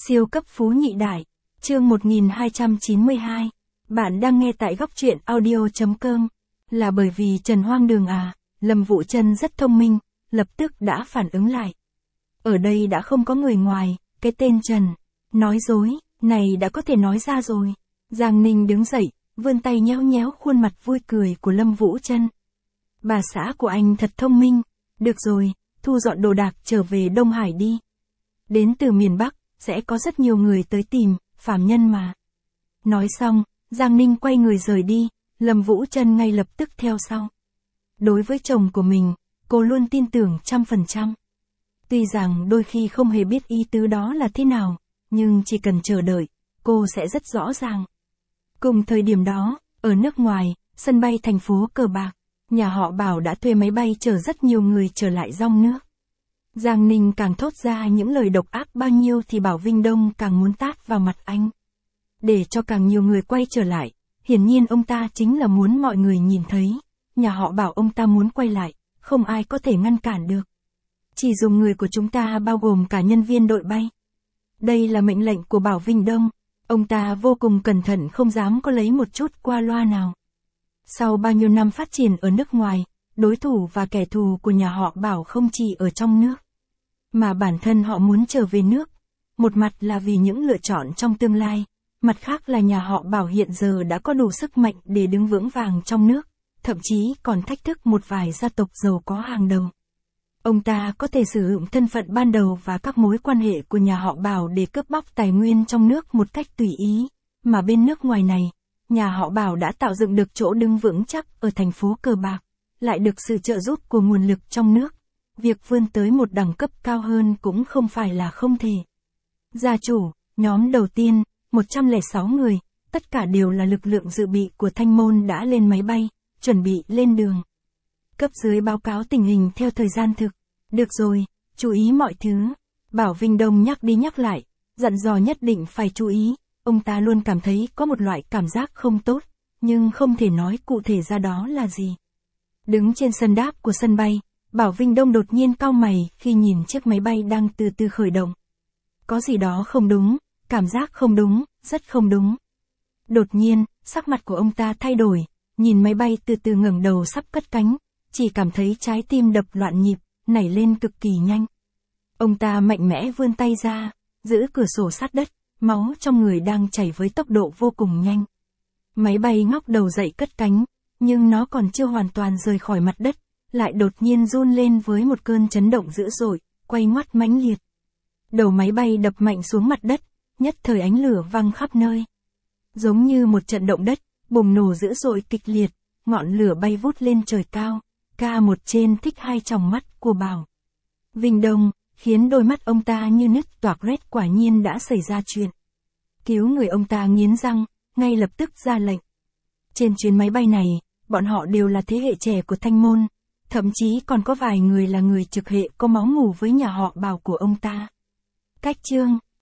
Siêu cấp phú nhị đại, chương 1292. Bạn đang nghe tại góc truyện audio.com. Là bởi vì Trần hoang đường à, Lâm Vũ Trân rất thông minh, lập tức đã phản ứng lại. Ở đây đã không có người ngoài, cái tên Trần, nói dối, này đã có thể nói ra rồi. Giang Ninh đứng dậy, vươn tay nhéo nhéo khuôn mặt vui cười của Lâm Vũ Trân. Bà xã của anh thật thông minh, được rồi, thu dọn đồ đạc trở về Đông Hải đi. Đến từ miền Bắc, sẽ có rất nhiều người tới tìm, phàm nhân mà. Nói xong, Giang Ninh quay người rời đi, Lâm Vũ Trân ngay lập tức theo sau. Đối với chồng của mình, cô luôn tin tưởng 100%. Tuy rằng đôi khi không hề biết ý tứ đó là thế nào, nhưng chỉ cần chờ đợi, cô sẽ rất rõ ràng. Cùng thời điểm đó, ở nước ngoài, sân bay thành phố Cờ Bạc, nhà họ Bảo đã thuê máy bay chở rất nhiều người trở lại dòng nước. Giang Ninh càng thốt ra những lời độc ác bao nhiêu thì Bảo Vinh Đông càng muốn tát vào mặt anh. Để cho càng nhiều người quay trở lại, hiển nhiên ông ta chính là muốn mọi người nhìn thấy, nhà họ Bảo ông ta muốn quay lại, không ai có thể ngăn cản được. Chỉ dùng người của chúng ta bao gồm cả nhân viên đội bay. Đây là mệnh lệnh của Bảo Vinh Đông, ông ta vô cùng cẩn thận không dám có lấy một chút qua loa nào. Sau bao nhiêu năm phát triển ở nước ngoài, đối thủ và kẻ thù của nhà họ Bảo không chỉ ở trong nước, mà bản thân họ muốn trở về nước. Một mặt là vì những lựa chọn trong tương lai, mặt khác là nhà họ Bảo hiện giờ đã có đủ sức mạnh để đứng vững vàng trong nước, thậm chí còn thách thức một vài gia tộc giàu có hàng đầu. Ông ta có thể sử dụng thân phận ban đầu và các mối quan hệ của nhà họ Bảo để cướp bóc tài nguyên trong nước một cách tùy ý, mà bên nước ngoài này, nhà họ Bảo đã tạo dựng được chỗ đứng vững chắc ở thành phố Cờ Bạc, lại được sự trợ giúp của nguồn lực trong nước. Việc vươn tới một đẳng cấp cao hơn cũng không phải là không thể. Gia chủ, nhóm đầu tiên, 106 người, tất cả đều là lực lượng dự bị của Thanh Môn đã lên máy bay, chuẩn bị lên đường. Cấp dưới báo cáo tình hình theo thời gian thực. Được rồi, chú ý mọi thứ. Bảo Vinh Đông nhắc đi nhắc lại, dặn dò nhất định phải chú ý. Ông ta luôn cảm thấy có một loại cảm giác không tốt, nhưng không thể nói cụ thể ra đó là gì. Đứng trên sân đáp của sân bay, Bảo Vinh Đông đột nhiên cau mày khi nhìn chiếc máy bay đang từ từ khởi động. Có gì đó không đúng, cảm giác không đúng, rất không đúng. Đột nhiên, sắc mặt của ông ta thay đổi, nhìn máy bay từ từ ngẩng đầu sắp cất cánh, chỉ cảm thấy trái tim đập loạn nhịp, nảy lên cực kỳ nhanh. Ông ta mạnh mẽ vươn tay ra, giữ cửa sổ sát đất, máu trong người đang chảy với tốc độ vô cùng nhanh. Máy bay ngóc đầu dậy cất cánh, nhưng nó còn chưa hoàn toàn rời khỏi mặt đất, lại đột nhiên run lên với một cơn chấn động dữ dội, quay ngoắt mãnh liệt. Đầu máy bay đập mạnh xuống mặt đất, nhất thời ánh lửa văng khắp nơi. Giống như một trận động đất, bùng nổ dữ dội kịch liệt, ngọn lửa bay vút lên trời cao, K1 trên thích hai tròng mắt của Bảo Vinh Đông, khiến đôi mắt ông ta như nứt toạc rét. Quả nhiên đã xảy ra chuyện. Cứu người. Ông ta nghiến răng, ngay lập tức ra lệnh. Trên chuyến máy bay này, bọn họ đều là thế hệ trẻ của Thanh Môn, thậm chí còn có vài người là người trực hệ có máu mủ với nhà họ Bảo của ông ta. Cách chương